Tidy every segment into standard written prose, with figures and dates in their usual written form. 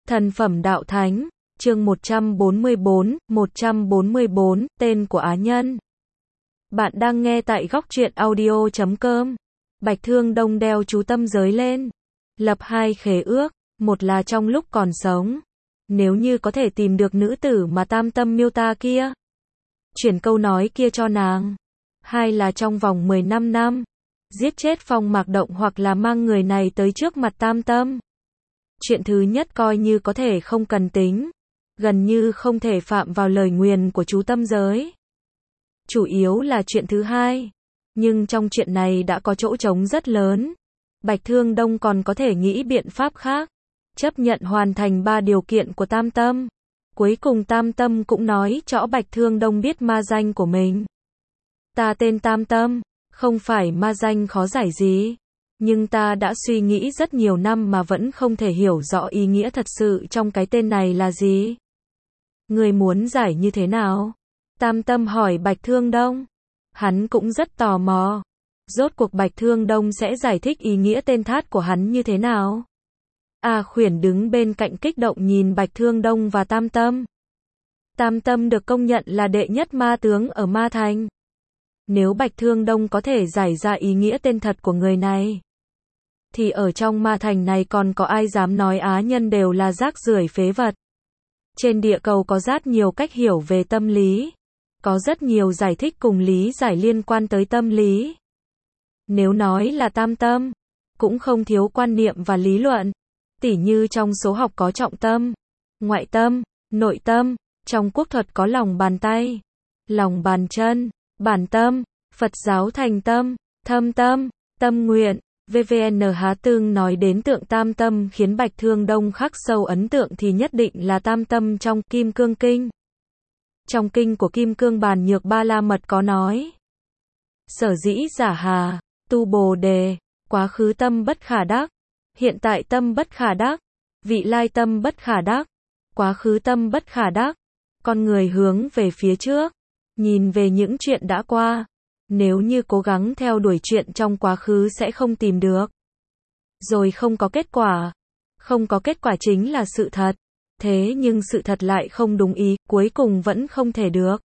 Thần phẩm đạo thánh, chương 144, tên của Á Nhân. Bạn đang nghe tại góc truyện audio.com. Bạch Thương Đông đeo chú tâm giới lên. Lập hai khế ước, một là trong lúc còn sống. Nếu như có thể tìm được nữ tử mà Tam Tâm miêu tả kia, chuyển câu nói kia cho nàng. Hai là trong vòng 15 năm, giết chết Phong Mạc Động hoặc là mang người này tới trước mặt Tam Tâm. Chuyện thứ nhất coi như có thể không cần tính, gần như không thể phạm vào lời nguyền của chú tâm giới. Chủ yếu là chuyện thứ hai, nhưng trong chuyện này đã có chỗ trống rất lớn. Bạch Thương Đông còn có thể nghĩ biện pháp khác, chấp nhận hoàn thành 3 điều kiện của Tam Tâm. Cuối cùng Tam Tâm cũng nói rõ Bạch Thương Đông biết ma danh của mình. Ta tên Tam Tâm, không phải ma danh khó giải gì. Nhưng ta đã suy nghĩ rất nhiều năm mà vẫn không thể hiểu rõ ý nghĩa thật sự trong cái tên này là gì. Người muốn giải như thế nào? Tam Tâm hỏi Bạch Thương Đông. Hắn cũng rất tò mò. Rốt cuộc Bạch Thương Đông sẽ giải thích ý nghĩa tên thát của hắn như thế nào? A Khuyển đứng bên cạnh kích động nhìn Bạch Thương Đông và Tam Tâm. Tam Tâm được công nhận là đệ nhất ma tướng ở Ma Thành. Nếu Bạch Thương Đông có thể giải ra ý nghĩa tên thật của người này, thì ở trong Ma Thành này còn có ai dám nói Á Nhân đều là rác rưởi phế vật. Trên địa cầu có rất nhiều cách hiểu về tâm lý. Có rất nhiều giải thích cùng lý giải liên quan tới tâm lý. Nếu nói là Tam Tâm, cũng không thiếu quan niệm và lý luận. Tỉ như trong số học có trọng tâm, ngoại tâm, nội tâm. Trong quốc thuật có lòng bàn tay, lòng bàn chân, bản tâm. Phật giáo thành tâm, thâm tâm, tâm nguyện. VVN Há Tương nói đến tượng Tam Tâm khiến Bạch Thương Đông khắc sâu ấn tượng thì nhất định là Tam Tâm trong Kim Cương Kinh. Trong kinh của Kim Cương Bàn Nhược Ba La Mật có nói: Sở dĩ giả hà, tu Bồ Đề, quá khứ tâm bất khả đắc, hiện tại tâm bất khả đắc, vị lai tâm bất khả đắc, quá khứ tâm bất khả đắc. Con người hướng về phía trước, nhìn về những chuyện đã qua. Nếu như cố gắng theo đuổi chuyện trong quá khứ sẽ không tìm được. Rồi không có kết quả. Không có kết quả chính là sự thật. Thế nhưng sự thật lại không đúng ý, cuối cùng vẫn không thể được.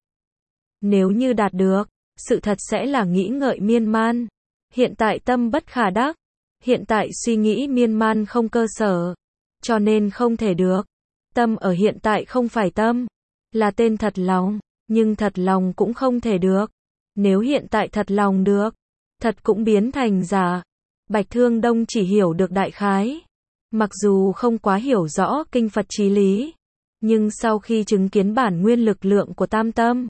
Nếu như đạt được, sự thật sẽ là nghĩ ngợi miên man. Hiện tại tâm bất khả đắc. Hiện tại suy nghĩ miên man không cơ sở. Cho nên không thể được. Tâm ở hiện tại không phải tâm, là tên thật lòng. Nhưng thật lòng cũng không thể được. Nếu hiện tại thật lòng được, thật cũng biến thành giả. Bạch Thương Đông chỉ hiểu được đại khái. Mặc dù không quá hiểu rõ kinh Phật chí lý, nhưng sau khi chứng kiến bản nguyên lực lượng của Tam Tâm,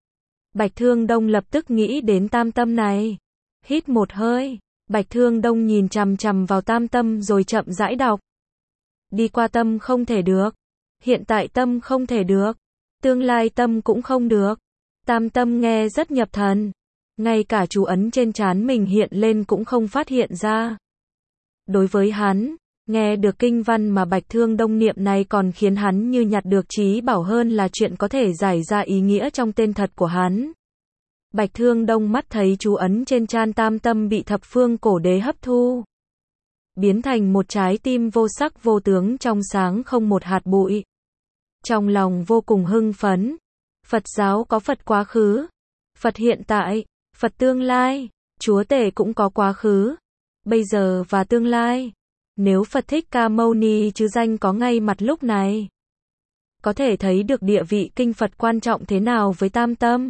Bạch Thương Đông lập tức nghĩ đến Tam Tâm này. Hít một hơi, Bạch Thương Đông nhìn chằm chằm vào Tam Tâm rồi chậm rãi đọc. Đi qua tâm không thể được, hiện tại tâm không thể được, tương lai tâm cũng không được. Tam Tâm nghe rất nhập thần, ngay cả chú ấn trên trán mình hiện lên cũng không phát hiện ra. Đối với hắn, nghe được kinh văn mà Bạch Thương Đông niệm này còn khiến hắn như nhặt được trí bảo hơn là chuyện có thể giải ra ý nghĩa trong tên thật của hắn. Bạch Thương Đông mắt thấy chú ấn trên trán Tam Tâm bị thập phương cổ đế hấp thu, biến thành một trái tim vô sắc vô tướng trong sáng không một hạt bụi. Trong lòng vô cùng hưng phấn. Phật giáo có Phật quá khứ, Phật hiện tại, Phật tương lai. Chúa Tể cũng có quá khứ, bây giờ và tương lai. Nếu Phật Thích Ca Mâu Ni chứ danh có ngay mặt lúc này, có thể thấy được địa vị kinh Phật quan trọng thế nào với Tam Tâm.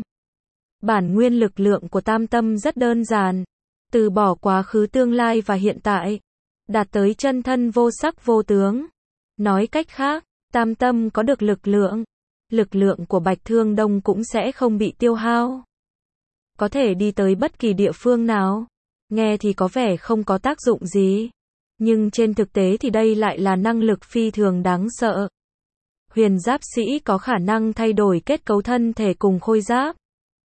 Bản nguyên lực lượng của Tam Tâm rất đơn giản, từ bỏ quá khứ tương lai và hiện tại, đạt tới chân thân vô sắc vô tướng. Nói cách khác, Tam Tâm có được lực lượng của Bạch Thương Đông cũng sẽ không bị tiêu hao. Có thể đi tới bất kỳ địa phương nào. Nghe thì có vẻ không có tác dụng gì. Nhưng trên thực tế thì đây lại là năng lực phi thường đáng sợ. Huyền giáp sĩ có khả năng thay đổi kết cấu thân thể cùng khôi giáp.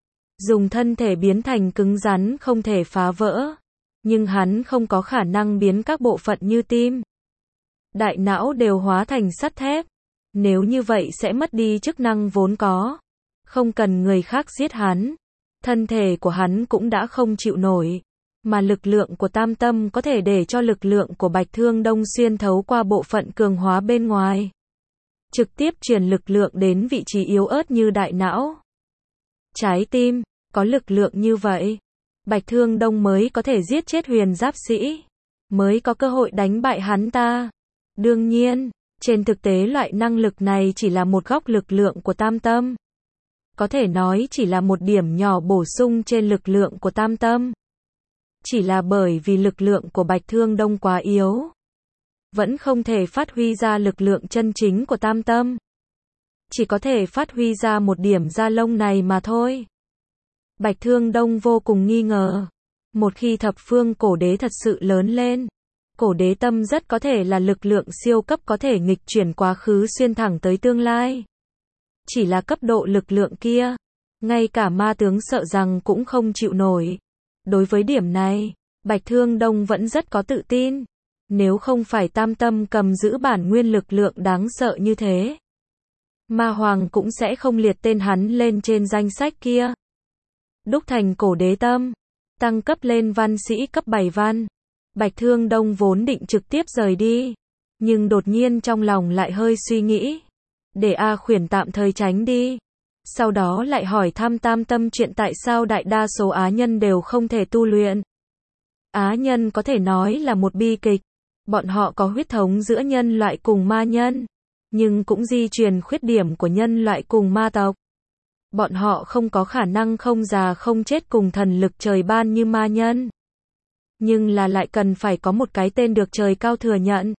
Dùng thân thể biến thành cứng rắn không thể phá vỡ. Nhưng hắn không có khả năng biến các bộ phận như tim, đại não đều hóa thành sắt thép. Nếu như vậy sẽ mất đi chức năng vốn có. Không cần người khác giết hắn, thân thể của hắn cũng đã không chịu nổi. Mà lực lượng của Tam Tâm có thể để cho lực lượng của Bạch Thương Đông xuyên thấu qua bộ phận cường hóa bên ngoài. trực tiếp truyền lực lượng đến vị trí yếu ớt như đại não, trái tim. Có lực lượng như vậy, Bạch Thương Đông mới có thể giết chết Huyền Giáp Sĩ, mới có cơ hội đánh bại hắn ta. Đương nhiên, trên thực tế loại năng lực này chỉ là một góc lực lượng của Tam Tâm. Có thể nói chỉ là một điểm nhỏ bổ sung trên lực lượng của Tam Tâm. Chỉ là bởi vì lực lượng của Bạch Thương Đông quá yếu, vẫn không thể phát huy ra lực lượng chân chính của Tam Tâm. Chỉ có thể phát huy ra một điểm da lông này mà thôi. Bạch Thương Đông vô cùng nghi ngờ. Một khi thập phương cổ đế thật sự lớn lên, cổ đế tâm rất có thể là lực lượng siêu cấp có thể nghịch chuyển quá khứ xuyên thẳng tới tương lai. Chỉ là cấp độ lực lượng kia, ngay cả ma tướng sợ rằng cũng không chịu nổi. Đối với điểm này, Bạch Thương Đông vẫn rất có tự tin. Nếu không phải Tam Tâm cầm giữ bản nguyên lực lượng đáng sợ như thế, Ma Hoàng cũng sẽ không liệt tên hắn lên trên danh sách kia. Đúc thành cổ đế tâm, tăng cấp lên văn sĩ cấp 7 văn. Bạch Thương Đông vốn định trực tiếp rời đi, nhưng đột nhiên trong lòng lại hơi suy nghĩ. Để A Khuyển tạm thời tránh đi. Sau đó lại hỏi thăm Tam Tâm chuyện tại sao đại đa số Á nhân đều không thể tu luyện. Á nhân có thể nói là một bi kịch. Bọn họ có huyết thống giữa nhân loại cùng ma nhân, nhưng cũng di truyền khuyết điểm của nhân loại cùng ma tộc. Bọn họ không có khả năng không già không chết cùng thần lực trời ban như ma nhân. Nhưng là lại cần phải có một cái tên được trời cao thừa nhận,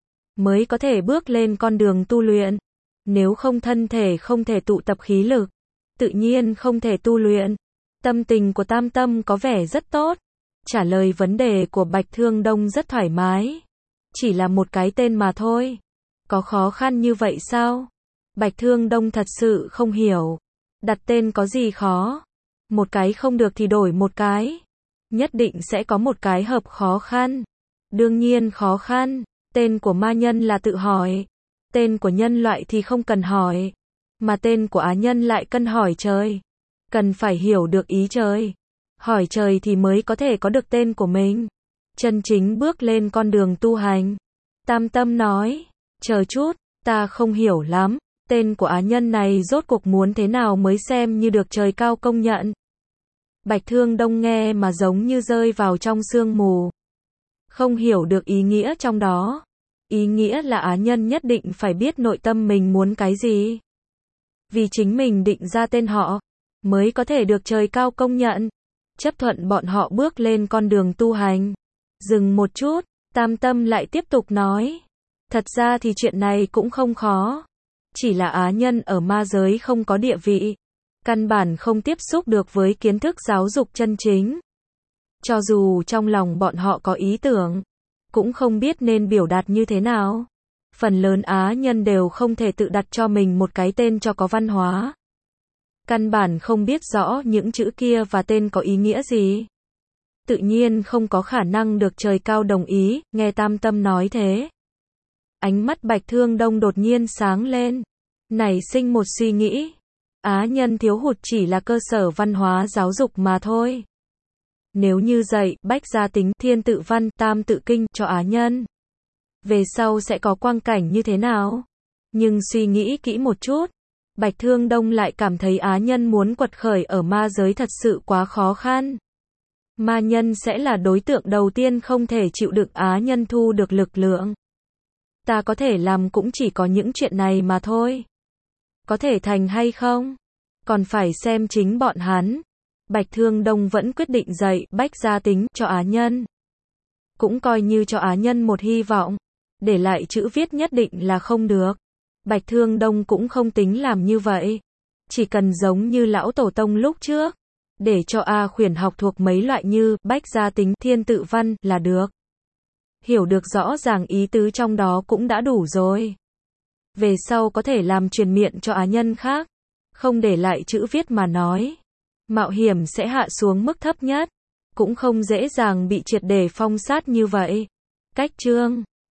mới có thể bước lên con đường tu luyện. Nếu không thân thể không thể tụ tập khí lực, tự nhiên không thể tu luyện. Tâm tình của Tam Tâm có vẻ rất tốt. Trả lời vấn đề của Bạch Thương Đông rất thoải mái. Chỉ là một cái tên mà thôi. Có khó khăn như vậy sao? Bạch Thương Đông thật sự không hiểu. Đặt tên có gì khó? Một cái không được thì đổi một cái. Nhất định sẽ có một cái hợp khó khăn. Đương nhiên khó khăn. Tên của ma nhân là tự hỏi. Tên của nhân loại thì không cần hỏi. Mà tên của Á nhân lại cần hỏi trời. Cần phải hiểu được ý trời. Hỏi trời thì mới có thể có được tên của mình. Chân chính bước lên con đường tu hành. Tam Tâm nói, chờ chút, ta không hiểu lắm. Tên của Á nhân này rốt cuộc muốn thế nào mới xem như được trời cao công nhận. Bạch Thương Đông nghe mà giống như rơi vào trong sương mù. Không hiểu được ý nghĩa trong đó. Ý nghĩa là Á nhân nhất định phải biết nội tâm mình muốn cái gì. Vì chính mình định ra tên họ, mới có thể được trời cao công nhận. Chấp thuận bọn họ bước lên con đường tu hành. Dừng một chút, Tam Tâm lại tiếp tục nói. Thật ra thì chuyện này cũng không khó. Chỉ là Á nhân ở ma giới không có địa vị. Căn bản không tiếp xúc được với kiến thức giáo dục chân chính. Cho dù trong lòng bọn họ có ý tưởng, cũng không biết nên biểu đạt như thế nào. Phần lớn Á nhân đều không thể tự đặt cho mình một cái tên cho có văn hóa. Căn bản không biết rõ những chữ kia và tên có ý nghĩa gì. Tự nhiên không có khả năng được trời cao đồng ý. Nghe Tam Tâm nói thế, ánh mắt Bạch Thương Đông đột nhiên sáng lên. Nảy sinh một suy nghĩ. Á nhân thiếu hụt chỉ là cơ sở văn hóa giáo dục mà thôi. Nếu như dạy Bách Gia Tính, Thiên Tự Văn, Tam Tự Kinh cho Á nhân, về sau sẽ có quang cảnh như thế nào? Nhưng suy nghĩ kỹ một chút, Bạch Thương Đông lại cảm thấy Á nhân muốn quật khởi ở ma giới thật sự quá khó khăn. Ma nhân sẽ là đối tượng đầu tiên không thể chịu đựng Á nhân thu được lực lượng. Ta có thể làm cũng chỉ có những chuyện này mà thôi. Có thể thành hay không? Còn phải xem chính bọn hắn. Bạch Thương Đông vẫn quyết định dạy Bách Gia Tính cho Á nhân. Cũng coi như cho Á nhân một hy vọng. Để lại chữ viết nhất định là không được. Bạch Thương Đông cũng không tính làm như vậy. Chỉ cần giống như lão tổ tông lúc trước. Để cho A Khuyển học thuộc mấy loại như Bách Gia Tính, Thiên Tự Văn là được. Hiểu được rõ ràng ý tứ trong đó cũng đã đủ rồi. Về sau có thể làm truyền miệng cho Á nhân khác. Không để lại chữ viết mà nói. Mạo hiểm sẽ hạ xuống mức thấp nhất. Cũng không dễ dàng bị triệt để phong sát như vậy. Cách chương